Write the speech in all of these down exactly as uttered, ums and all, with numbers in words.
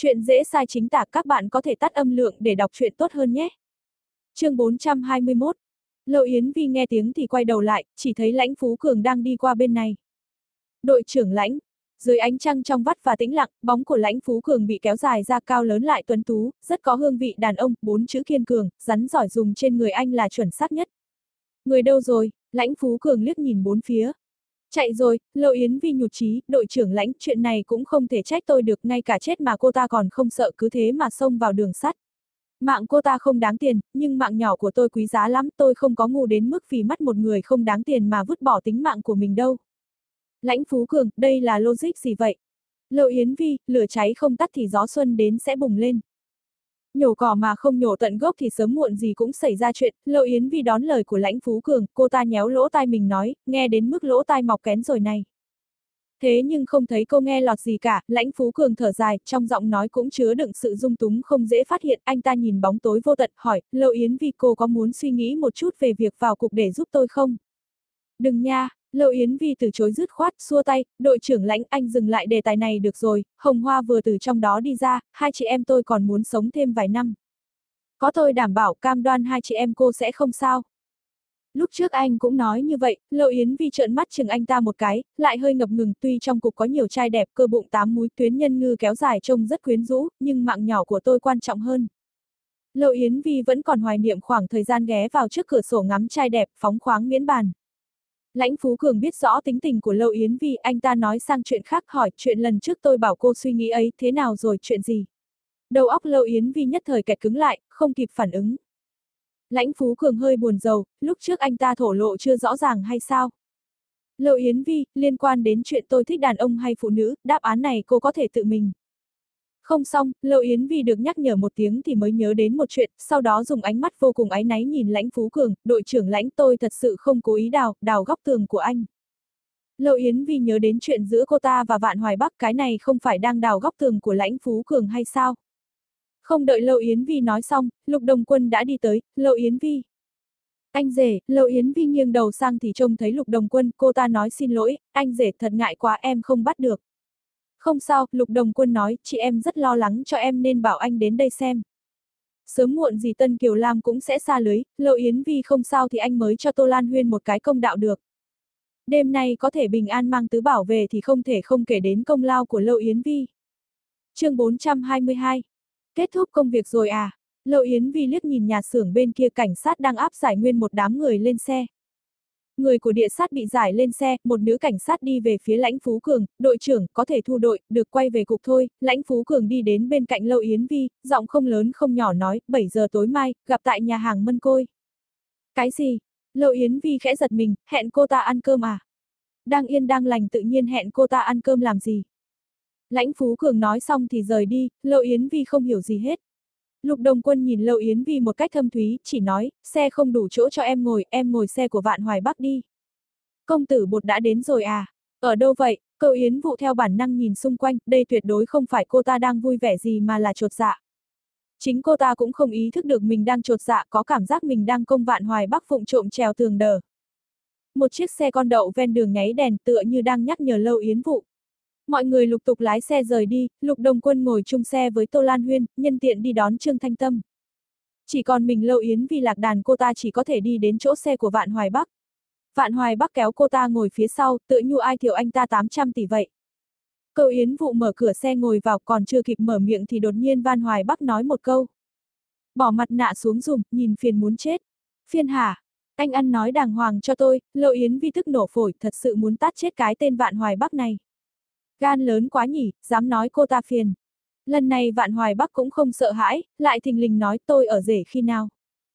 Chuyện dễ sai chính tả, các bạn có thể tắt âm lượng để đọc truyện tốt hơn nhé. Chương bốn trăm hai mươi mốt. Lâu Yến Vi nghe tiếng thì quay đầu lại, chỉ thấy Lãnh Phú Cường đang đi qua bên này. Đội trưởng Lãnh. Dưới ánh trăng trong vắt và tĩnh lặng, bóng của Lãnh Phú Cường bị kéo dài ra, cao lớn lại tuấn tú, rất có hương vị đàn ông, bốn chữ kiên cường, rắn giỏi dùng trên người anh là chuẩn xác nhất. Người đâu rồi? Lãnh Phú Cường liếc nhìn bốn phía. Chạy rồi. Lâu Yến Vi nhụt chí, đội trưởng Lãnh, chuyện này cũng không thể trách tôi được, ngay cả chết mà cô ta còn không sợ, cứ thế mà xông vào đường sắt. Mạng cô ta không đáng tiền, nhưng mạng nhỏ của tôi quý giá lắm, tôi không có ngu đến mức vì mắt một người không đáng tiền mà vứt bỏ tính mạng của mình đâu. Lãnh Phú Cường, đây là logic gì vậy? Lâu Yến Vi, lửa cháy không tắt thì gió xuân đến sẽ bùng lên. Nhổ cỏ mà không nhổ tận gốc thì sớm muộn gì cũng xảy ra chuyện. Lâu Yến Vi đón lời của Lãnh Phú Cường, cô ta nhéo lỗ tai mình nói, nghe đến mức lỗ tai mọc kén rồi này. Thế nhưng không thấy cô nghe lọt gì cả. Lãnh Phú Cường thở dài, trong giọng nói cũng chứa đựng sự dung túng không dễ phát hiện. Anh ta nhìn bóng tối vô tận, hỏi, Lâu Yến Vi, cô có muốn suy nghĩ một chút về việc vào cục để giúp tôi không? Đừng nha. Lâu Yến Vi từ chối dứt khoát, xua tay, đội trưởng Lãnh, anh dừng lại đề tài này được rồi. Hồng Hoa vừa từ trong đó đi ra, hai chị em tôi còn muốn sống thêm vài năm. Có tôi đảm bảo, cam đoan hai chị em cô sẽ không sao. Lúc trước anh cũng nói như vậy. Lâu Yến Vi trợn mắt chừng anh ta một cái, lại hơi ngập ngừng, tuy trong cục có nhiều trai đẹp, cơ bụng tám múi, tuyến nhân ngư kéo dài trông rất quyến rũ, nhưng mạng nhỏ của tôi quan trọng hơn. Lâu Yến Vi vẫn còn hoài niệm khoảng thời gian ghé vào trước cửa sổ ngắm trai đẹp, phóng khoáng miễn bàn. Lãnh Phú Cường biết rõ tính tình của Lâu Yến Vi, anh ta nói sang chuyện khác, hỏi, chuyện lần trước tôi bảo cô suy nghĩ ấy, thế nào rồi, chuyện gì? Đầu óc Lâu Yến Vi nhất thời kẹt cứng lại, không kịp phản ứng. Lãnh Phú Cường hơi buồn rầu, lúc trước anh ta thổ lộ chưa rõ ràng hay sao? Lâu Yến Vi, liên quan đến chuyện tôi thích đàn ông hay phụ nữ, đáp án này cô có thể tự mình. Không xong, Lâu Yến Vi được nhắc nhở một tiếng thì mới nhớ đến một chuyện, sau đó dùng ánh mắt vô cùng áy náy nhìn Lãnh Phú Cường, đội trưởng Lãnh, tôi thật sự không cố ý đào, đào góc tường của anh. Lâu Yến Vi nhớ đến chuyện giữa cô ta và Vạn Hoài Bắc, cái này không phải đang đào góc tường của Lãnh Phú Cường hay sao? Không đợi Lâu Yến Vi nói xong, Lục Đồng Quân đã đi tới. Lâu Yến Vi. Anh rể. Lâu Yến Vi nghiêng đầu sang thì trông thấy Lục Đồng Quân, cô ta nói xin lỗi, anh rể thật ngại quá em không bắt được. Không sao, Lục Đồng Quân nói, chị em rất lo lắng cho em nên bảo anh đến đây xem. Sớm muộn gì Tân Kiều Lam cũng sẽ xa lưới, Lâu Yến Vi không sao thì anh mới cho Tô Lan Huyên một cái công đạo được. Đêm nay có thể bình an mang tứ bảo về thì không thể không kể đến công lao của Lâu Yến Vi. Chương bốn trăm hai mươi hai. Kết thúc công việc rồi à? Lâu Yến Vi liếc nhìn nhà xưởng bên kia, cảnh sát đang áp giải nguyên một đám người lên xe. Người của địa sát bị giải lên xe, một nữ cảnh sát đi về phía Lãnh Phú Cường, đội trưởng, có thể thu đội, được quay về cục thôi. Lãnh Phú Cường đi đến bên cạnh Lâu Yến Vi, giọng không lớn không nhỏ nói, bảy giờ tối mai, gặp tại nhà hàng Mân Côi. Cái gì? Lâu Yến Vi khẽ giật mình, hẹn cô ta ăn cơm à? Đang yên đang lành tự nhiên hẹn cô ta ăn cơm làm gì? Lãnh Phú Cường nói xong thì rời đi, Lâu Yến Vi không hiểu gì hết. Lục Đồng Quân nhìn Lâu Yến Vi một cách thâm thúy, chỉ nói, xe không đủ chỗ cho em ngồi, em ngồi xe của Vạn Hoài Bắc đi. Công tử Bột đã đến rồi à? Ở đâu vậy? Cậu Yến Vụ theo bản năng nhìn xung quanh, đây tuyệt đối không phải cô ta đang vui vẻ gì mà là chột dạ. Chính cô ta cũng không ý thức được mình đang chột dạ, có cảm giác mình đang công Vạn Hoài Bắc vụng trộm trèo tường đờ. Một chiếc xe con đậu ven đường nháy đèn tựa như đang nhắc nhở Lâu Yến Vụ. Mọi người lục tục lái xe rời đi, Lục Đồng Quân ngồi chung xe với Tô Lan Huyên, nhân tiện đi đón Trương Thanh Tâm. Chỉ còn mình Lâu Yến Vi lạc đàn, cô ta chỉ có thể đi đến chỗ xe của Vạn Hoài Bắc. Vạn Hoài Bắc kéo cô ta ngồi phía sau, tựa như ai thiểu anh ta tám trăm tỷ vậy. Cậu Yến Vụ mở cửa xe ngồi vào, còn chưa kịp mở miệng thì đột nhiên Vạn Hoài Bắc nói một câu. Bỏ mặt nạ xuống dùm, nhìn phiền muốn chết. Phiền hả? Anh ăn nói đàng hoàng cho tôi. Lâu Yến Vi tức nổ phổi, thật sự muốn tát chết cái tên Vạn Hoài Bắc này. Gan lớn quá nhỉ, dám nói cô ta phiền. Lần này Vạn Hoài Bắc cũng không sợ hãi, lại thình lình nói tôi ở rể khi nào.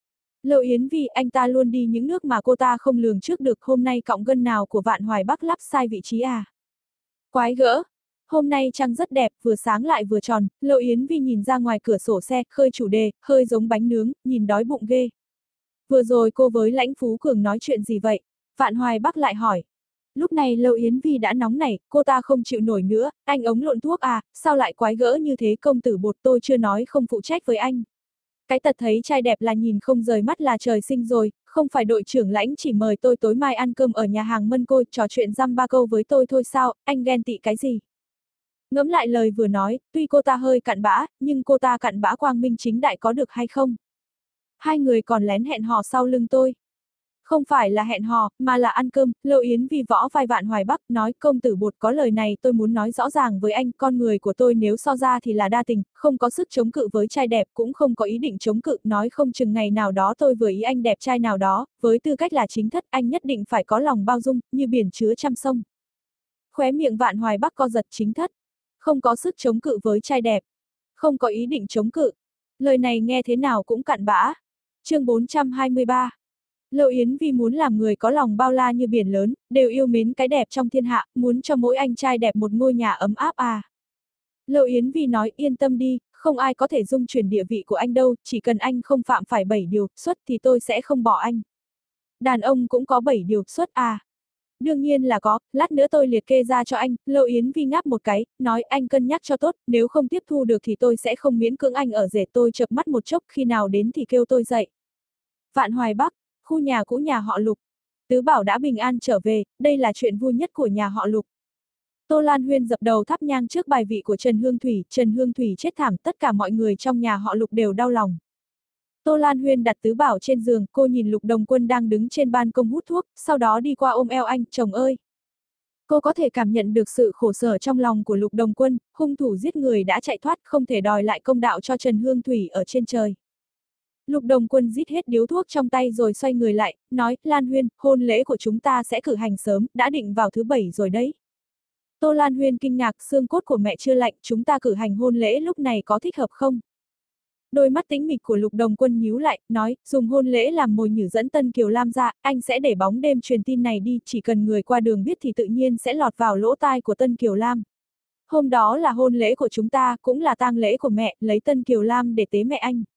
Lâu Yến Vi, anh ta luôn đi những nước mà cô ta không lường trước được, hôm nay cọng gân nào của Vạn Hoài Bắc lắp sai vị trí à? Quái gỡ. Hôm nay trăng rất đẹp, vừa sáng lại vừa tròn. Lâu Yến Vi nhìn ra ngoài cửa sổ xe, khơi chủ đề, hơi giống bánh nướng, nhìn đói bụng ghê. Vừa rồi cô với Lãnh Phú Cường nói chuyện gì vậy? Vạn Hoài Bắc lại hỏi. Lúc này Lâu Yến Vi đã nóng nảy, cô ta không chịu nổi nữa, anh ống lộn thuốc à, sao lại quái gỡ như thế công tử Bột, tôi chưa nói không phụ trách với anh. Cái tật thấy trai đẹp là nhìn không rời mắt là trời sinh rồi, không phải đội trưởng Lãnh chỉ mời tôi tối mai ăn cơm ở nhà hàng Mân Côi, trò chuyện dăm ba câu với tôi thôi sao, anh ghen tị cái gì? Ngẫm lại lời vừa nói, tuy cô ta hơi cặn bã, nhưng cô ta cặn bã quang minh chính đại có được hay không? Hai người còn lén hẹn hò sau lưng tôi. Không phải là hẹn hò, mà là ăn cơm. Lâu Yến Vi võ vai Vạn Hoài Bắc, nói công tử Bột có lời này tôi muốn nói rõ ràng với anh, con người của tôi nếu so ra thì là đa tình, không có sức chống cự với trai đẹp, cũng không có ý định chống cự, nói không chừng ngày nào đó tôi vừa ý anh đẹp trai nào đó, với tư cách là chính thất, anh nhất định phải có lòng bao dung, như biển chứa trăm sông. Khóe miệng Vạn Hoài Bắc co giật, chính thất, không có sức chống cự với trai đẹp, không có ý định chống cự. Lời này nghe thế nào cũng cặn bã. Chương bốn trăm hai mươi ba. Lâu Yến Vi muốn làm người có lòng bao la như biển lớn, đều yêu mến cái đẹp trong thiên hạ, muốn cho mỗi anh trai đẹp một ngôi nhà ấm áp à. Lâu Yến Vi nói, yên tâm đi, không ai có thể dung chuyển địa vị của anh đâu, chỉ cần anh không phạm phải bảy điều xuất thì tôi sẽ không bỏ anh. Đàn ông cũng có bảy điều xuất à. Đương nhiên là có, lát nữa tôi liệt kê ra cho anh. Lâu Yến Vi ngáp một cái, nói anh cân nhắc cho tốt, nếu không tiếp thu được thì tôi sẽ không miễn cưỡng anh ở rể. Tôi chợp mắt một chốc, khi nào đến thì kêu tôi dậy. Vạn Hoài Bắc, khu nhà cũ nhà họ Lục. Tứ Bảo đã bình an trở về, đây là chuyện vui nhất của nhà họ Lục. Tô Lan Huyên dập đầu thắp nhang trước bài vị của Trần Hương Thủy, Trần Hương Thủy chết thảm, tất cả mọi người trong nhà họ Lục đều đau lòng. Tô Lan Huyên đặt Tứ Bảo trên giường, cô nhìn Lục Đồng Quân đang đứng trên ban công hút thuốc, sau đó đi qua ôm eo anh, chồng ơi. Cô có thể cảm nhận được sự khổ sở trong lòng của Lục Đồng Quân, hung thủ giết người đã chạy thoát, không thể đòi lại công đạo cho Trần Hương Thủy ở trên trời. Lục Đồng Quân rít hết điếu thuốc trong tay rồi xoay người lại, nói, Lan Huyên, hôn lễ của chúng ta sẽ cử hành sớm, đã định vào thứ bảy rồi đấy. Tô Lan Huyên kinh ngạc, xương cốt của mẹ chưa lạnh, chúng ta cử hành hôn lễ lúc này có thích hợp không? Đôi mắt tĩnh mịch của Lục Đồng Quân nhíu lại, nói, dùng hôn lễ làm mồi nhử dẫn Tân Kiều Lam ra, anh sẽ để bóng đêm truyền tin này đi, chỉ cần người qua đường biết thì tự nhiên sẽ lọt vào lỗ tai của Tân Kiều Lam. Hôm đó là hôn lễ của chúng ta, cũng là tang lễ của mẹ, lấy Tân Kiều Lam để tế mẹ anh.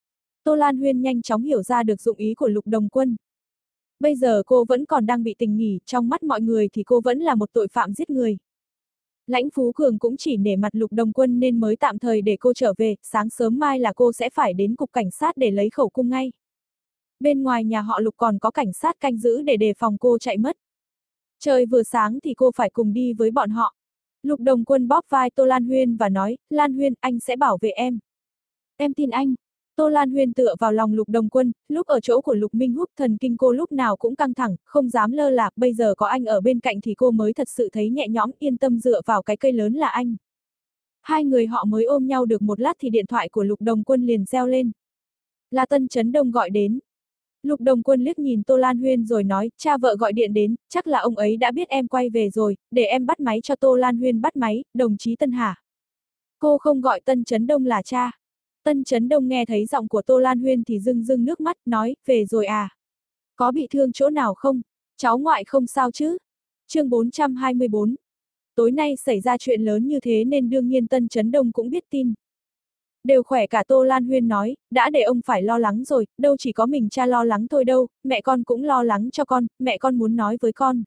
Tô Lan Huyên nhanh chóng hiểu ra được dụng ý của Lục Đồng Quân. Bây giờ cô vẫn còn đang bị tình nghỉ, trong mắt mọi người thì cô vẫn là một tội phạm giết người. Lãnh Phú Cường cũng chỉ nể mặt Lục Đồng Quân nên mới tạm thời để cô trở về, sáng sớm mai là cô sẽ phải đến cục cảnh sát để lấy khẩu cung ngay. Bên ngoài nhà họ Lục còn có cảnh sát canh giữ để đề phòng cô chạy mất. Trời vừa sáng thì cô phải cùng đi với bọn họ. Lục Đồng Quân bóp vai Tô Lan Huyên và nói, Lan Huyên, anh sẽ bảo vệ em. Em tin anh. Tô Lan Huyên tựa vào lòng Lục Đồng Quân, lúc ở chỗ của Lục Minh Húc thần kinh cô lúc nào cũng căng thẳng, không dám lơ là, bây giờ có anh ở bên cạnh thì cô mới thật sự thấy nhẹ nhõm, yên tâm dựa vào cái cây lớn là anh. Hai người họ mới ôm nhau được một lát thì điện thoại của Lục Đồng Quân liền reo lên. Là Tân Chấn Đông gọi đến. Lục Đồng Quân liếc nhìn Tô Lan Huyên rồi nói, cha vợ gọi điện đến, chắc là ông ấy đã biết em quay về rồi, để em bắt máy cho. Tô Lan Huyên bắt máy, đồng chí Tân hả? Cô không gọi Tân Chấn Đông là cha. Tân Chấn Đông nghe thấy giọng của Tô Lan Huyên thì rưng rưng nước mắt, nói, về rồi à? Có bị thương chỗ nào không? Cháu ngoại không sao chứ? Chương bốn trăm hai mươi bốn. Tối nay xảy ra chuyện lớn như thế nên đương nhiên Tân Chấn Đông cũng biết tin. Đều khỏe cả. Tô Lan Huyên nói, đã để ông phải lo lắng rồi, đâu chỉ có mình cha lo lắng thôi đâu, mẹ con cũng lo lắng cho con, mẹ con muốn nói với con.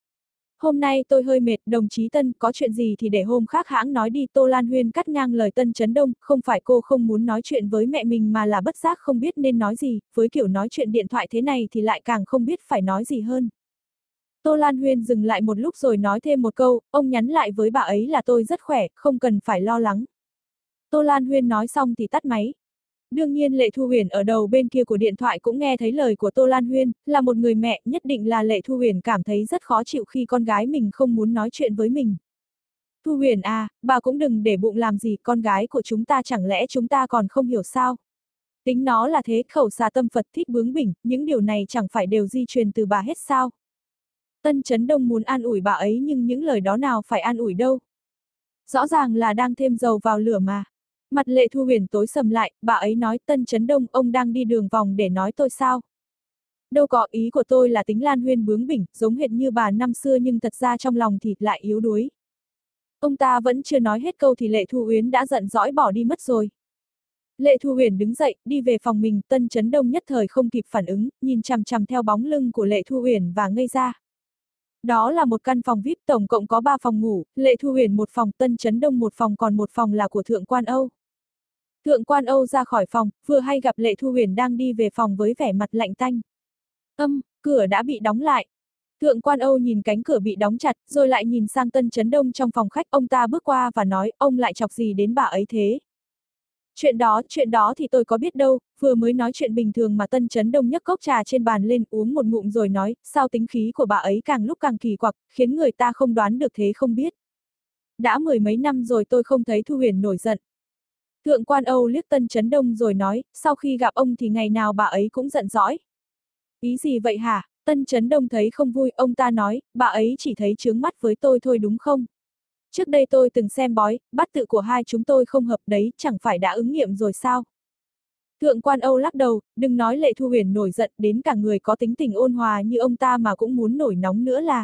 Hôm nay tôi hơi mệt, đồng chí Tân, có chuyện gì thì để hôm khác hãng nói đi. Tô Lan Huyên cắt ngang lời Tân Chấn Đông, không phải cô không muốn nói chuyện với mẹ mình mà là bất giác không biết nên nói gì, với kiểu nói chuyện điện thoại thế này thì lại càng không biết phải nói gì hơn. Tô Lan Huyên dừng lại một lúc rồi nói thêm một câu, ông nhắn lại với bà ấy là tôi rất khỏe, không cần phải lo lắng. Tô Lan Huyên nói xong thì tắt máy. Đương nhiên Lệ Thu Huyền ở đầu bên kia của điện thoại cũng nghe thấy lời của Tô Lan Huyên, là một người mẹ, nhất định là Lệ Thu Huyền cảm thấy rất khó chịu khi con gái mình không muốn nói chuyện với mình. Thu Huyền à, bà cũng đừng để bụng làm gì, con gái của chúng ta chẳng lẽ chúng ta còn không hiểu sao? Tính nó là thế, khẩu xà tâm Phật thích bướng bỉnh, những điều này chẳng phải đều di truyền từ bà hết sao? Tân Chấn Đông muốn an ủi bà ấy nhưng những lời đó nào phải an ủi đâu. Rõ ràng là đang thêm dầu vào lửa mà. Mặt Lệ Thu Huyền tối sầm lại, bà ấy nói, Tân Chấn Đông, ông đang đi đường vòng để nói tôi sao? Đâu có, ý của tôi là tính Lan Huyên bướng bỉnh, giống hệt như bà năm xưa nhưng thật ra trong lòng thì lại yếu đuối. Ông ta vẫn chưa nói hết câu thì Lệ Thu Huyền đã giận dõi bỏ đi mất rồi. Lệ Thu Huyền đứng dậy, đi về phòng mình, Tân Chấn Đông nhất thời không kịp phản ứng, nhìn chằm chằm theo bóng lưng của Lệ Thu Huyền và ngây ra. Đó là một căn phòng vi ai pi, tổng cộng có ba phòng ngủ, Lệ Thu Huyền một phòng, Tân Chấn Đông một phòng, còn một phòng là của Thượng quan Âu. Thượng quan Âu ra khỏi phòng, vừa hay gặp Lệ Thu Huyền đang đi về phòng với vẻ mặt lạnh tanh. Âm, cửa đã bị đóng lại. Thượng quan Âu nhìn cánh cửa bị đóng chặt, rồi lại nhìn sang Tân Chấn Đông trong phòng khách, ông ta bước qua và nói, ông lại chọc gì đến bà ấy thế? Chuyện đó, chuyện đó thì tôi có biết đâu, vừa mới nói chuyện bình thường mà Tân Chấn Đông nhấc cốc trà trên bàn lên uống một ngụm rồi nói, sao tính khí của bà ấy càng lúc càng kỳ quặc, khiến người ta không đoán được thế không biết. Đã mười mấy năm rồi tôi không thấy Thu Huyền nổi giận. Thượng quan Âu liếc Tân Chấn Đông rồi nói, sau khi gặp ông thì ngày nào bà ấy cũng giận dõi. Ý gì vậy hả? Tân Chấn Đông thấy không vui, ông ta nói, bà ấy chỉ thấy chướng mắt với tôi thôi đúng không? Trước đây tôi từng xem bói, bát tự của hai chúng tôi không hợp đấy, chẳng phải đã ứng nghiệm rồi sao? Thượng quan Âu lắc đầu, đừng nói Lệ Thu Huyền nổi giận, đến cả người có tính tình ôn hòa như ông ta mà cũng muốn nổi nóng nữa là.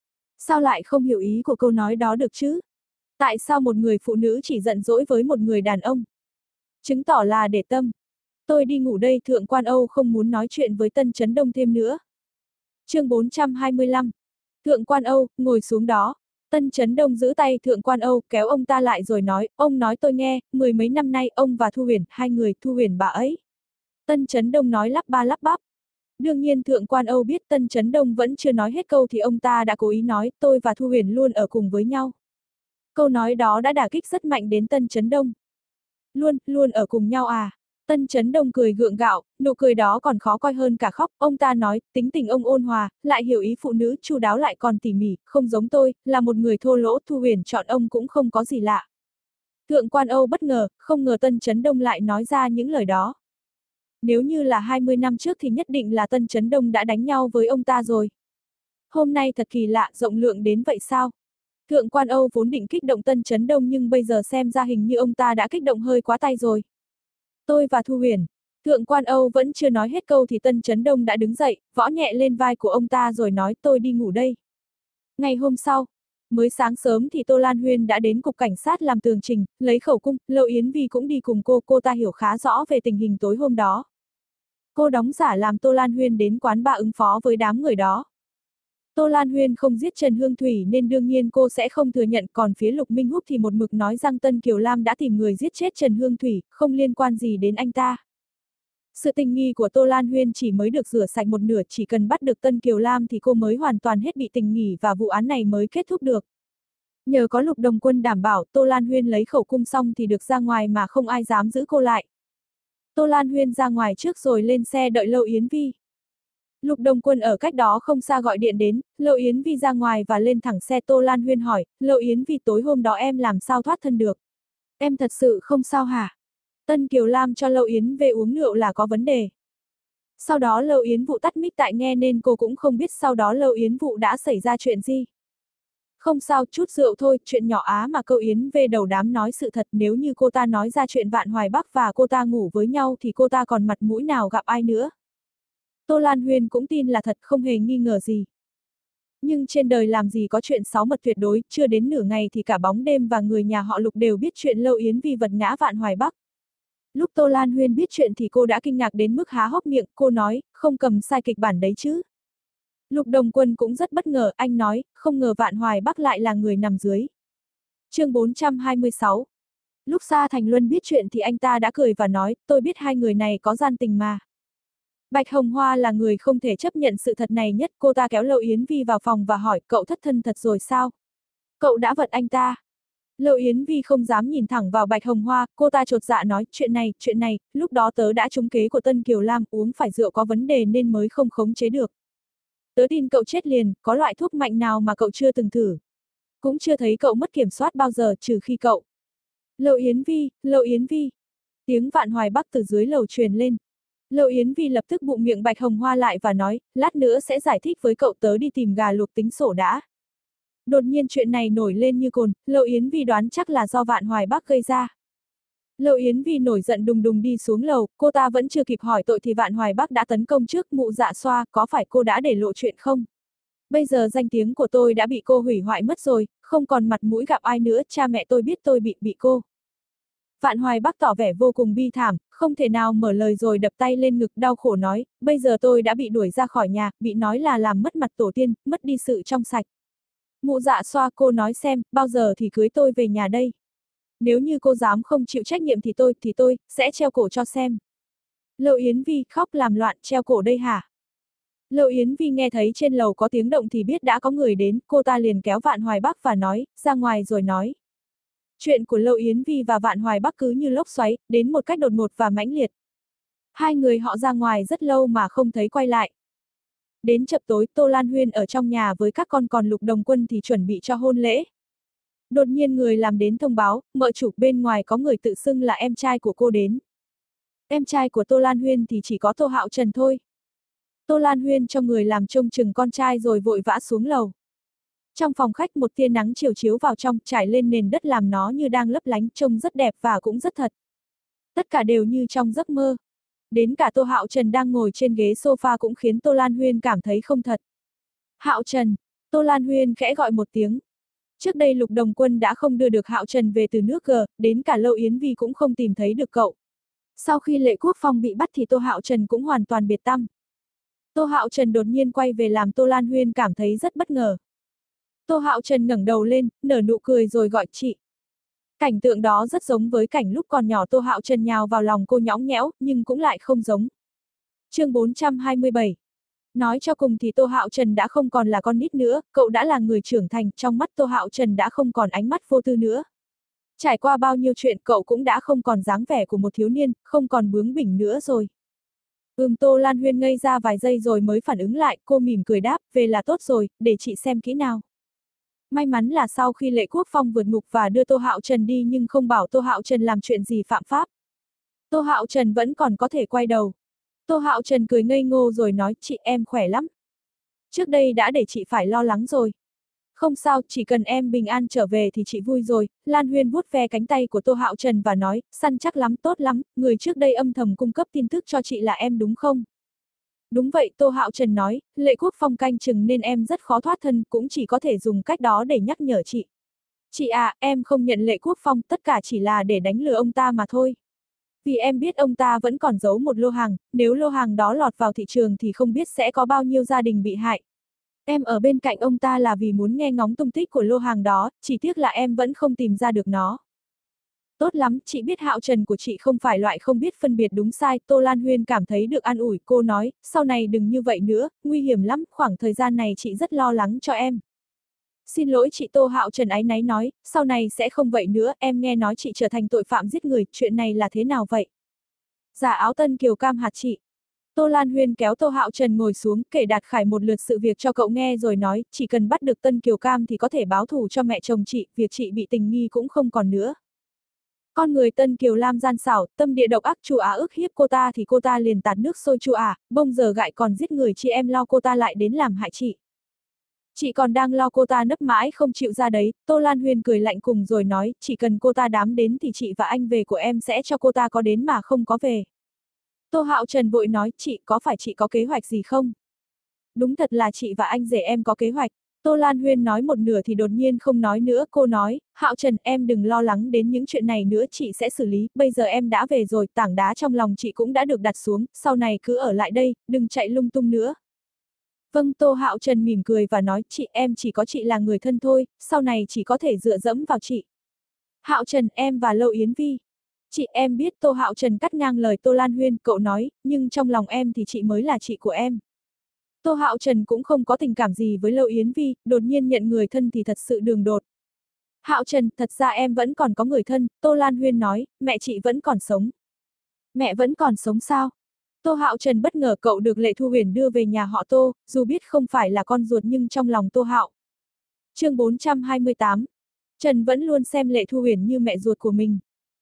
Sao lại không hiểu ý của câu nói đó được chứ? Tại sao một người phụ nữ chỉ giận dỗi với một người đàn ông? Chứng tỏ là để tâm. Tôi đi ngủ đây, Thượng quan Âu không muốn nói chuyện với Tân Chấn Đông thêm nữa. Chương bốn trăm hai mươi lăm. Thượng quan Âu, ngồi xuống đó. Tân Chấn Đông giữ tay Thượng quan Âu, kéo ông ta lại rồi nói, ông nói tôi nghe, mười mấy năm nay ông và Thu Huyền, hai người, Thu Huyền bà ấy. Tân Chấn Đông nói lắp ba lắp bắp. Đương nhiên Thượng quan Âu biết Tân Chấn Đông vẫn chưa nói hết câu thì ông ta đã cố ý nói, tôi và Thu Huyền luôn ở cùng với nhau. Câu nói đó đã đả kích rất mạnh đến Tân Chấn Đông. Luôn, luôn ở cùng nhau à? Tân Chấn Đông cười gượng gạo, nụ cười đó còn khó coi hơn cả khóc, ông ta nói, tính tình ông ôn hòa, lại hiểu ý phụ nữ, chu đáo lại còn tỉ mỉ, không giống tôi, là một người thô lỗ, Thu Huyền chọn ông cũng không có gì lạ. Thượng quan Âu bất ngờ, không ngờ Tân Chấn Đông lại nói ra những lời đó. Nếu như là hai mươi năm trước thì nhất định là Tân Chấn Đông đã đánh nhau với ông ta rồi. Hôm nay thật kỳ lạ, rộng lượng đến vậy sao? Thượng quan Âu vốn định kích động Tân Chấn Đông nhưng bây giờ xem ra hình như ông ta đã kích động hơi quá tay rồi. Tôi và Thu Huyền. Thượng quan Âu vẫn chưa nói hết câu thì Tân Chấn Đông đã đứng dậy, võ nhẹ lên vai của ông ta rồi nói tôi đi ngủ đây. Ngày hôm sau, mới sáng sớm thì Tô Lan Huyên đã đến cục cảnh sát làm tường trình, lấy khẩu cung, Lâu Yến Vi cũng đi cùng cô, cô ta hiểu khá rõ về tình hình tối hôm đó. Cô đóng giả làm Tô Lan Huyên đến quán bar ứng phó với đám người đó. Tô Lan Huyên không giết Trần Hương Thủy nên đương nhiên cô sẽ không thừa nhận, còn phía Lục Minh Húc thì một mực nói rằng Tân Kiều Lam đã tìm người giết chết Trần Hương Thủy, không liên quan gì đến anh ta. Sự tình nghi của Tô Lan Huyên chỉ mới được rửa sạch một nửa, chỉ cần bắt được Tân Kiều Lam thì cô mới hoàn toàn hết bị tình nghi và vụ án này mới kết thúc được. Nhờ có Lục Đồng Quân đảm bảo, Tô Lan Huyên lấy khẩu cung xong thì được ra ngoài mà không ai dám giữ cô lại. Tô Lan Huyên ra ngoài trước rồi lên xe đợi Lâu Yến Vi. Lục Đồng Quân ở cách đó không xa gọi điện đến, Lâu Yến Vi ra ngoài và lên thẳng xe. Tô Lan Huyên hỏi, Lâu Yến Vi tối hôm đó em làm sao thoát thân được? Em thật sự không sao hả? Tân Kiều Lam cho Lâu Yến về uống rượu là có vấn đề. Sau đó Lâu Yến Vụ tắt mic tại nghe nên cô cũng không biết sau đó Lâu Yến Vụ đã xảy ra chuyện gì. Không sao, chút rượu thôi, chuyện nhỏ á mà. Câu Yến về đầu đám nói sự thật, nếu như cô ta nói ra chuyện Vạn Hoài Bắc và cô ta ngủ với nhau thì cô ta còn mặt mũi nào gặp ai nữa. Tô Lan Huyên cũng tin là thật, không hề nghi ngờ gì. Nhưng trên đời làm gì có chuyện sáu mật tuyệt đối, chưa đến nửa ngày thì cả bóng đêm và người nhà họ Lục đều biết chuyện Lâu Yến Vi vật ngã Vạn Hoài Bắc. Lúc Tô Lan Huyên biết chuyện thì cô đã kinh ngạc đến mức há hốc miệng, cô nói, không cầm sai kịch bản đấy chứ. Lục Đồng Quân cũng rất bất ngờ, anh nói, không ngờ Vạn Hoài Bắc lại là người nằm dưới. Chương bốn trăm hai mươi sáu. Lúc Sa Thành Luân biết chuyện thì anh ta đã cười và nói, tôi biết hai người này có gian tình mà. Bạch Hồng Hoa là người không thể chấp nhận sự thật này nhất, cô ta kéo Lâu Yến Vi vào phòng và hỏi, cậu thất thân thật rồi sao? Cậu đã vật anh ta. Lâu Yến Vi không dám nhìn thẳng vào Bạch Hồng Hoa, cô ta chột dạ nói, chuyện này, chuyện này, lúc đó tớ đã trúng kế của Tân Kiều Lam, uống phải rượu có vấn đề nên mới không khống chế được. Tớ tin cậu chết liền, có loại thuốc mạnh nào mà cậu chưa từng thử. Cũng chưa thấy cậu mất kiểm soát bao giờ, trừ khi cậu. Lâu Yến Vi, Lâu Yến Vi. Tiếng Vạn Hoài Bắc từ dưới lầu truyền lên. Lâu Yến Vi lập tức bụng miệng Bạch Hồng Hoa lại và nói, lát nữa sẽ giải thích với cậu, tớ đi tìm gà luộc tính sổ đã. Đột nhiên chuyện này nổi lên như cồn, Lâu Yến Vi đoán chắc là do Vạn Hoài Bắc gây ra. Lâu Yến Vi nổi giận đùng đùng đi xuống lầu, cô ta vẫn chưa kịp hỏi tội thì Vạn Hoài Bắc đã tấn công trước. Mụ Dạ Xoa, có phải cô đã để lộ chuyện không? Bây giờ danh tiếng của tôi đã bị cô hủy hoại mất rồi, không còn mặt mũi gặp ai nữa, cha mẹ tôi biết tôi bị bị cô. Vạn Hoài Bắc tỏ vẻ vô cùng bi thảm, không thể nào mở lời rồi đập tay lên ngực đau khổ nói, bây giờ tôi đã bị đuổi ra khỏi nhà, bị nói là làm mất mặt tổ tiên, mất đi sự trong sạch. Mụ Dạ Xoa, cô nói xem, bao giờ thì cưới tôi về nhà đây? Nếu như cô dám không chịu trách nhiệm thì tôi, thì tôi, sẽ treo cổ cho xem. Lâu Yến Vi khóc làm loạn, treo cổ đây hả? Lâu Yến Vi nghe thấy trên lầu có tiếng động thì biết đã có người đến, cô ta liền kéo Vạn Hoài Bắc và nói, ra ngoài rồi nói. Chuyện của Lâu Yến Vi và Vạn Hoài Bắc cứ như lốc xoáy, đến một cách đột ngột và mãnh liệt. Hai người họ ra ngoài rất lâu mà không thấy quay lại. Đến chập tối, Tô Lan Huyên ở trong nhà với các con, còn Lục Đồng Quân thì chuẩn bị cho hôn lễ. Đột nhiên người làm đến thông báo, mợ chủ bên ngoài có người tự xưng là em trai của cô đến. Em trai của Tô Lan Huyên thì chỉ có Tô Hạo Trần thôi. Tô Lan Huyên cho người làm trông chừng con trai rồi vội vã xuống lầu. Trong phòng khách một tia nắng chiều chiếu vào trong, trải lên nền đất làm nó như đang lấp lánh, trông rất đẹp và cũng rất thật. Tất cả đều như trong giấc mơ. Đến cả Tô Hạo Trần đang ngồi trên ghế sofa cũng khiến Tô Lan Huyên cảm thấy không thật. Hạo Trần, Tô Lan Huyên khẽ gọi một tiếng. Trước đây Lục Đồng Quân đã không đưa được Hạo Trần về từ nước G, đến cả Lâu Yến Vi cũng không tìm thấy được cậu. Sau khi Lệ Quốc Phong bị bắt thì Tô Hạo Trần cũng hoàn toàn biệt tăm. Tô Hạo Trần đột nhiên quay về làm Tô Lan Huyên cảm thấy rất bất ngờ. Tô Hạo Trần ngẩng đầu lên, nở nụ cười rồi gọi chị. Cảnh tượng đó rất giống với cảnh lúc còn nhỏ Tô Hạo Trần nhào vào lòng cô nhõng nhẽo, nhưng cũng lại không giống. Chương bốn trăm hai mươi bảy. Nói cho cùng thì Tô Hạo Trần đã không còn là con nít nữa, cậu đã là người trưởng thành, trong mắt Tô Hạo Trần đã không còn ánh mắt vô tư nữa. Trải qua bao nhiêu chuyện cậu cũng đã không còn dáng vẻ của một thiếu niên, không còn bướng bỉnh nữa rồi. Ừm, Tô Lan Huyên ngây ra vài giây rồi mới phản ứng lại, cô mỉm cười đáp, về là tốt rồi, để chị xem kỹ nào. May mắn là sau khi Lệ Quốc Phong vượt ngục và đưa Tô Hạo Trần đi nhưng không bảo Tô Hạo Trần làm chuyện gì phạm pháp. Tô Hạo Trần vẫn còn có thể quay đầu. Tô Hạo Trần cười ngây ngô rồi nói, chị em khỏe lắm. Trước đây đã để chị phải lo lắng rồi. Không sao, chỉ cần em bình an trở về thì chị vui rồi. Lan Huyên vuốt ve cánh tay của Tô Hạo Trần và nói, săn chắc lắm, tốt lắm, người trước đây âm thầm cung cấp tin tức cho chị là em đúng không? Đúng vậy, Tô Hạo Trần nói, Lệ Quốc Phong canh chừng nên em rất khó thoát thân, cũng chỉ có thể dùng cách đó để nhắc nhở chị. Chị à, em không nhận Lệ Quốc Phong, tất cả chỉ là để đánh lừa ông ta mà thôi. Vì em biết ông ta vẫn còn giấu một lô hàng, nếu lô hàng đó lọt vào thị trường thì không biết sẽ có bao nhiêu gia đình bị hại. Em ở bên cạnh ông ta là vì muốn nghe ngóng tung tích của lô hàng đó, chỉ tiếc là em vẫn không tìm ra được nó. Tốt lắm, chị biết Hạo Trần của chị không phải loại không biết phân biệt đúng sai, Tô Lan Huyên cảm thấy được an ủi, cô nói, sau này đừng như vậy nữa, nguy hiểm lắm, khoảng thời gian này chị rất lo lắng cho em. Xin lỗi chị, Tô Hạo Trần áy náy nói, sau này sẽ không vậy nữa, em nghe nói chị trở thành tội phạm giết người, chuyện này là thế nào vậy? Giả áo Tân Kiều cam hạt chị. Tô Lan Huyên kéo Tô Hạo Trần ngồi xuống, kể Đạt Khải một lượt sự việc cho cậu nghe rồi nói, chỉ cần bắt được Tân Kiều Cam thì có thể báo thù cho mẹ chồng chị, việc chị bị tình nghi cũng không còn nữa. Con người Tân Kiều Lam gian xảo, tâm địa độc ác, Chu Á ức hiếp cô ta thì cô ta liền tạt nước sôi Chu Á, bông giờ gại còn giết người, chị em lo cô ta lại đến làm hại chị. Chị còn đang lo cô ta nấp mãi không chịu ra đấy, Tô Lan Huyên cười lạnh cùng rồi nói, chỉ cần cô ta đám đến thì chị và anh về của em sẽ cho cô ta có đến mà không có về. Tô Hạo Trần vội nói, chị, có phải chị có kế hoạch gì không? Đúng thật là chị và anh rể em có kế hoạch. Tô Lan Huyên nói một nửa thì đột nhiên không nói nữa, cô nói, Hạo Trần em đừng lo lắng đến những chuyện này nữa, chị sẽ xử lý, bây giờ em đã về rồi, tảng đá trong lòng chị cũng đã được đặt xuống, sau này cứ ở lại đây, đừng chạy lung tung nữa. Vâng, Tô Hạo Trần mỉm cười và nói, chị em chỉ có chị là người thân thôi, sau này chỉ có thể dựa dẫm vào chị. Hạo Trần, em và Lâu Yến Vi. Chị em biết, Tô Hạo Trần cắt ngang lời Tô Lan Huyên, cậu nói, nhưng trong lòng em thì chị mới là chị của em. Tô Hạo Trần cũng không có tình cảm gì với Lâu Yến Vi, đột nhiên nhận người thân thì thật sự đường đột. Hạo Trần, thật ra em vẫn còn có người thân, Tô Lan Huyên nói, mẹ chị vẫn còn sống. Mẹ vẫn còn sống sao? Tô Hạo Trần bất ngờ, cậu được Lệ Thu Huyền đưa về nhà họ Tô, dù biết không phải là con ruột nhưng trong lòng Tô Hạo. Chương bốn trăm hai mươi tám. Trần vẫn luôn xem Lệ Thu Huyền như mẹ ruột của mình.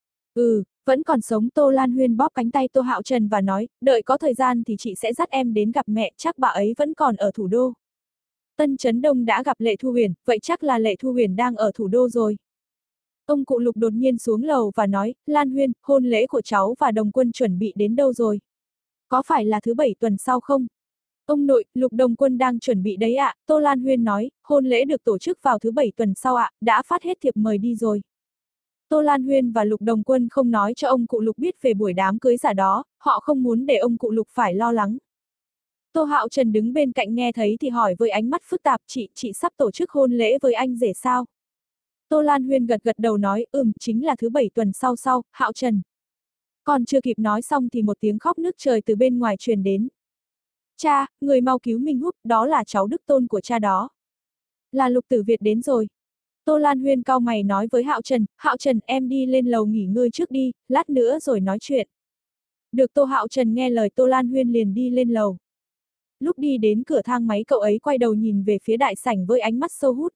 Ừ, vẫn còn sống. Tô Lan Huyên bóp cánh tay Tô Hạo Trần và nói, đợi có thời gian thì chị sẽ dắt em đến gặp mẹ, chắc bà ấy vẫn còn ở thủ đô. Tân Trấn Đông đã gặp Lệ Thu Huyền, vậy chắc là Lệ Thu Huyền đang ở thủ đô rồi. Ông cụ Lục đột nhiên xuống lầu và nói, Lan Huyên, hôn lễ của cháu và Đồng Quân chuẩn bị đến đâu rồi? Có phải là thứ bảy tuần sau không? Ông nội, Lục Đồng Quân đang chuẩn bị đấy ạ, Tô Lan Huyên nói, hôn lễ được tổ chức vào thứ bảy tuần sau ạ, đã phát hết thiệp mời đi rồi. Tô Lan Huyên và Lục Đồng Quân không nói cho ông cụ Lục biết về buổi đám cưới giả đó, họ không muốn để ông cụ Lục phải lo lắng. Tô Hạo Trần đứng bên cạnh nghe thấy thì hỏi với ánh mắt phức tạp, chị, chị sắp tổ chức hôn lễ với anh rể sao? Tô Lan Huyên gật gật đầu nói, ừm, chính là thứ bảy tuần sau sau, Hạo Trần. Còn chưa kịp nói xong thì một tiếng khóc nức trời từ bên ngoài truyền đến. Cha, người mau cứu Minh Húc, đó là cháu đích tôn của cha đó. Là Lục Tử Việt đến rồi. Tô Lan Huyên cau mày nói với Hạo Trần, Hạo Trần em đi lên lầu nghỉ ngơi trước đi, lát nữa rồi nói chuyện. Được Tô Hạo Trần nghe lời Tô Lan Huyên liền đi lên lầu. Lúc đi đến cửa thang máy cậu ấy quay đầu nhìn về phía đại sảnh với ánh mắt sâu hút.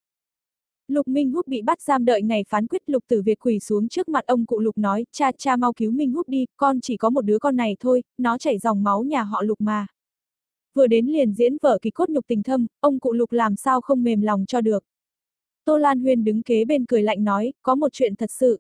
Lục Minh Húc bị bắt giam đợi ngày phán quyết. Lục Tử Việt quỳ xuống trước mặt ông cụ Lục nói, cha cha mau cứu Minh Húc đi, con chỉ có một đứa con này thôi, nó chảy dòng máu nhà họ Lục mà. Vừa đến liền diễn vở kịch cốt nhục tình thâm, ông cụ Lục làm sao không mềm lòng cho được. Tô Lan Huyên đứng kế bên cười lạnh nói, có một chuyện thật sự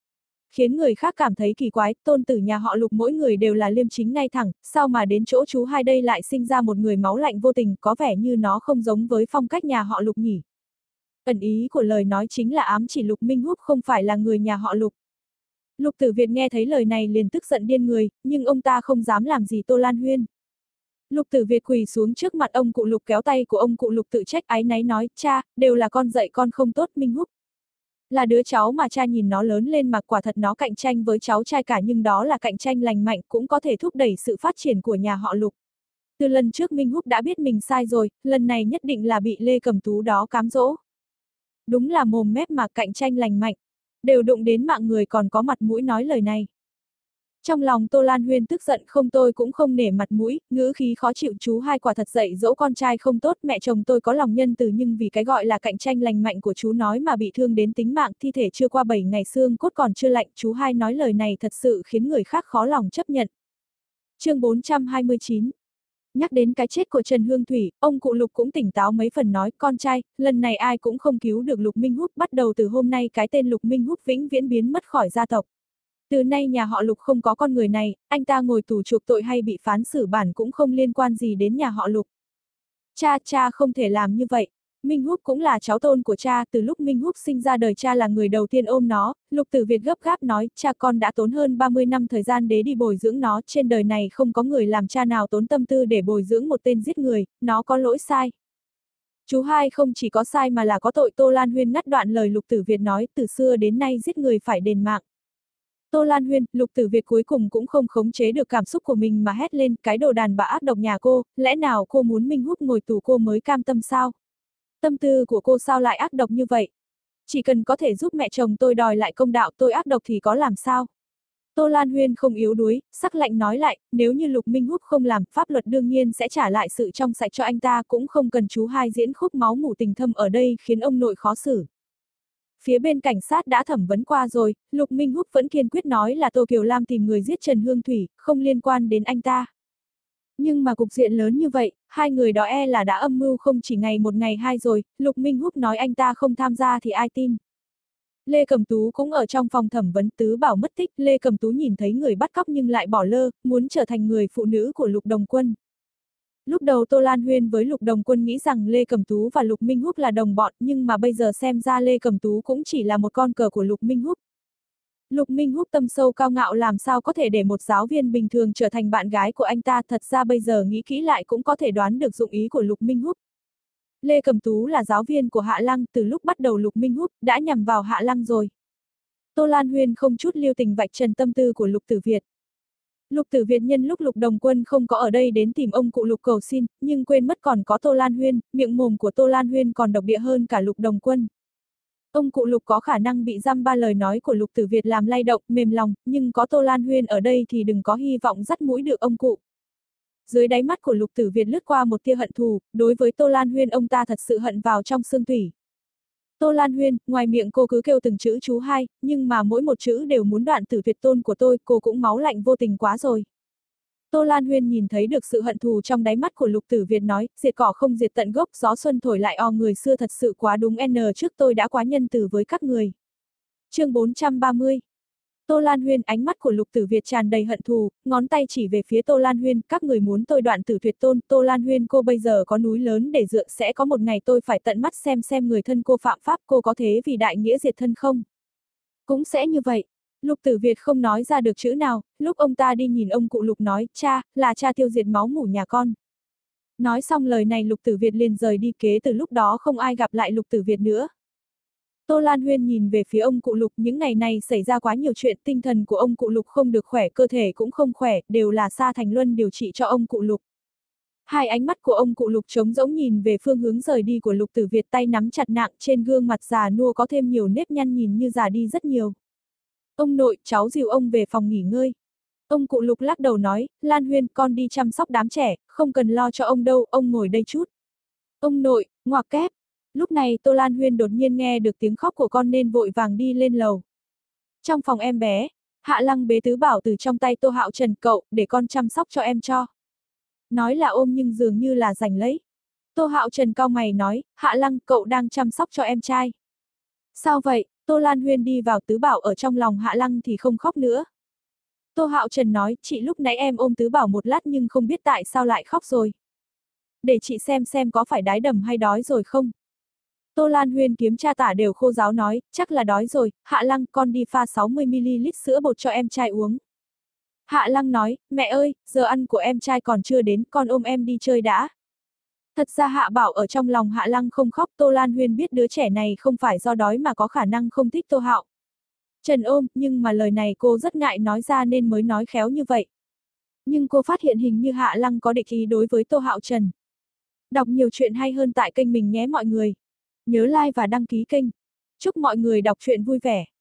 khiến người khác cảm thấy kỳ quái, tôn tử nhà họ Lục mỗi người đều là liêm chính ngay thẳng, sao mà đến chỗ chú hai đây lại sinh ra một người máu lạnh vô tình, có vẻ như nó không giống với phong cách nhà họ Lục nhỉ. Ẩn ý của lời nói chính là ám chỉ Lục Minh Húc không phải là người nhà họ Lục. Lục Tử Việt nghe thấy lời này liền tức giận điên người, nhưng ông ta không dám làm gì Tô Lan Huyên. Lục Tử Việt quỳ xuống trước mặt ông cụ Lục kéo tay của ông cụ Lục tự trách áy náy nói, cha, đều là con dạy con không tốt. Minh Húc là đứa cháu mà cha nhìn nó lớn lên mà quả thật nó cạnh tranh với cháu trai cả, nhưng đó là cạnh tranh lành mạnh, cũng có thể thúc đẩy sự phát triển của nhà họ Lục. Từ lần trước Minh Húc đã biết mình sai rồi, lần này nhất định là bị Lê Cầm Tú đó cám dỗ. Đúng là mồm mép mà cạnh tranh lành mạnh, đều đụng đến mạng người còn có mặt mũi nói lời này. Trong lòng Tô Lan Huyên tức giận không tôi cũng không nể mặt mũi, ngữ khí khó chịu, chú hai quả thật dạy dỗ con trai không tốt, mẹ chồng tôi có lòng nhân từ nhưng vì cái gọi là cạnh tranh lành mạnh của chú nói mà bị thương đến tính mạng, thi thể chưa qua bảy ngày xương cốt còn chưa lạnh, chú hai nói lời này thật sự khiến người khác khó lòng chấp nhận. Chương bốn trăm hai mươi chín. Nhắc đến cái chết của Trần Hương Thủy, ông cụ Lục cũng tỉnh táo mấy phần nói, con trai, lần này ai cũng không cứu được Lục Minh Húc, bắt đầu từ hôm nay cái tên Lục Minh Húc vĩnh viễn biến mất khỏi gia tộc. Từ nay nhà họ Lục không có con người này, anh ta ngồi tù chuộc tội hay bị phán xử bản cũng không liên quan gì đến nhà họ Lục. Cha, cha không thể làm như vậy. Minh Húc cũng là cháu tôn của cha, từ lúc Minh Húc sinh ra đời cha là người đầu tiên ôm nó. Lục Tử Việt gấp gáp nói, cha con đã tốn hơn ba mươi năm thời gian để đi bồi dưỡng nó, trên đời này không có người làm cha nào tốn tâm tư để bồi dưỡng một tên giết người, nó có lỗi sai. Chú hai không chỉ có sai mà là có tội. Tô Lan Huyên ngắt đoạn lời Lục Tử Việt nói, từ xưa đến nay giết người phải đền mạng. Tô Lan Huyên, Lục Tử Việt cuối cùng cũng không khống chế được cảm xúc của mình mà hét lên, cái đồ đàn bà ác độc nhà cô, lẽ nào cô muốn Minh Húc ngồi tù cô mới cam tâm sao? Tâm tư của cô sao lại ác độc như vậy? Chỉ cần có thể giúp mẹ chồng tôi đòi lại công đạo, tôi ác độc thì có làm sao? Tô Lan Huyên không yếu đuối, sắc lạnh nói lại, nếu như Lục Minh Húc không làm, pháp luật đương nhiên sẽ trả lại sự trong sạch cho anh ta, cũng không cần chú hai diễn khúc máu mủ tình thâm ở đây khiến ông nội khó xử. Phía bên cảnh sát đã thẩm vấn qua rồi, Lục Minh Húc vẫn kiên quyết nói là Tô Kiều Lam tìm người giết Trần Hương Thủy, không liên quan đến anh ta. Nhưng mà cục diện lớn như vậy, hai người đó e là đã âm mưu không chỉ ngày một ngày hai rồi, Lục Minh Húc nói anh ta không tham gia thì ai tin. Lê Cầm Tú cũng ở trong phòng thẩm vấn, Tứ Bảo mất tích, Lê Cầm Tú nhìn thấy người bắt cóc nhưng lại bỏ lơ, muốn trở thành người phụ nữ của Lục Đồng Quân. Lúc đầu Tô Lan Huyên với Lục Đồng Quân nghĩ rằng Lê Cầm Tú và Lục Minh Húc là đồng bọn, nhưng mà bây giờ xem ra Lê Cầm Tú cũng chỉ là một con cờ của Lục Minh Húc. Lục Minh Húc tâm sâu cao ngạo làm sao có thể để một giáo viên bình thường trở thành bạn gái của anh ta, thật ra bây giờ nghĩ kỹ lại cũng có thể đoán được dụng ý của Lục Minh Húc. Lê Cầm Tú là giáo viên của Hạ Lăng, từ lúc bắt đầu Lục Minh Húc đã nhằm vào Hạ Lăng rồi. Tô Lan Huyên không chút lưu tình vạch trần tâm tư của Lục Tử Việt. Lục Tử Việt nhân lúc Lục Đồng Quân không có ở đây đến tìm ông cụ Lục cầu xin, nhưng quên mất còn có Tô Lan Huyên, miệng mồm của Tô Lan Huyên còn độc địa hơn cả Lục Đồng Quân. Ông cụ Lục có khả năng bị dăm ba lời nói của Lục Tử Việt làm lay động, mềm lòng, nhưng có Tô Lan Huyên ở đây thì đừng có hy vọng dắt mũi được ông cụ. Dưới đáy mắt của Lục Tử Việt lướt qua một tia hận thù, đối với Tô Lan Huyên ông ta thật sự hận vào trong xương tủy. Tô Lan Huyên, ngoài miệng cô cứ kêu từng chữ chú hai, nhưng mà mỗi một chữ đều muốn đoạn tử tuyệt tôn của tôi, cô cũng máu lạnh vô tình quá rồi. Tô Lan Huyên nhìn thấy được sự hận thù trong đáy mắt của Lục Tử Việt nói, diệt cỏ không diệt tận gốc, gió xuân thổi lại o người xưa thật sự quá đúng n trước tôi đã quá nhân từ với các người. Chương bốn trăm ba mươi. Tô Lan Huyên, ánh mắt của Lục Tử Việt tràn đầy hận thù, ngón tay chỉ về phía Tô Lan Huyên, các người muốn tôi đoạn tử tuyệt tôn, Tô Lan Huyên cô bây giờ có núi lớn để dựa, sẽ có một ngày tôi phải tận mắt xem xem người thân cô phạm pháp, cô có thế vì đại nghĩa diệt thân không? Cũng sẽ như vậy. Lục Tử Việt không nói ra được chữ nào, lúc ông ta đi nhìn ông cụ Lục nói, cha, là cha tiêu diệt máu mủ nhà con. Nói xong lời này Lục Tử Việt liền rời đi, kế từ lúc đó không ai gặp lại Lục Tử Việt nữa. Tô Lan Huyên nhìn về phía ông cụ Lục, những ngày này xảy ra quá nhiều chuyện, tinh thần của ông cụ Lục không được khỏe, cơ thể cũng không khỏe, đều là Sa Thành Luân điều trị cho ông cụ Lục. Hai ánh mắt của ông cụ Lục trống rỗng nhìn về phương hướng rời đi của Lục Tử Việt, tay nắm chặt nặng, trên gương mặt già nua có thêm nhiều nếp nhăn nhìn như già đi rất nhiều. Ông nội, cháu dìu ông về phòng nghỉ ngơi. Ông cụ Lục lắc đầu nói, Lan Huyên, con đi chăm sóc đám trẻ, không cần lo cho ông đâu, ông ngồi đây chút. Ông nội, ngoặc kép. Lúc này Tô Lan Huyên đột nhiên nghe được tiếng khóc của con nên vội vàng đi lên lầu. Trong phòng em bé, Hạ Lăng bế Tứ Bảo từ trong tay Tô Hạo Trần, cậu, để con chăm sóc cho em cho. Nói là ôm nhưng dường như là giành lấy. Tô Hạo Trần cau mày nói, Hạ Lăng, cậu đang chăm sóc cho em trai. Sao vậy? Tô Lan Huyên đi vào, Tứ Bảo ở trong lòng Hạ Lăng thì không khóc nữa. Tô Hạo Trần nói, chị lúc nãy em ôm Tứ Bảo một lát nhưng không biết tại sao lại khóc rồi. Để chị xem xem có phải đái đầm hay đói rồi không. Tô Lan Huyên kiếm cha tả đều khô ráo nói, chắc là đói rồi, Hạ Lăng, con đi pha sáu mươi mi li lít sữa bột cho em trai uống. Hạ Lăng nói, mẹ ơi, giờ ăn của em trai còn chưa đến, con ôm em đi chơi đã. Thật ra Hạ Bảo ở trong lòng Hạ Lăng không khóc, Tô Lan Huyên biết đứa trẻ này không phải do đói mà có khả năng không thích Tô Hạo Trần ôm, nhưng mà lời này cô rất ngại nói ra nên mới nói khéo như vậy. Nhưng cô phát hiện hình như Hạ Lăng có địch ý đối với Tô Hạo Trần. Đọc nhiều chuyện hay hơn tại kênh mình nhé mọi người. Nhớ like và đăng ký kênh. Chúc mọi người đọc truyện vui vẻ.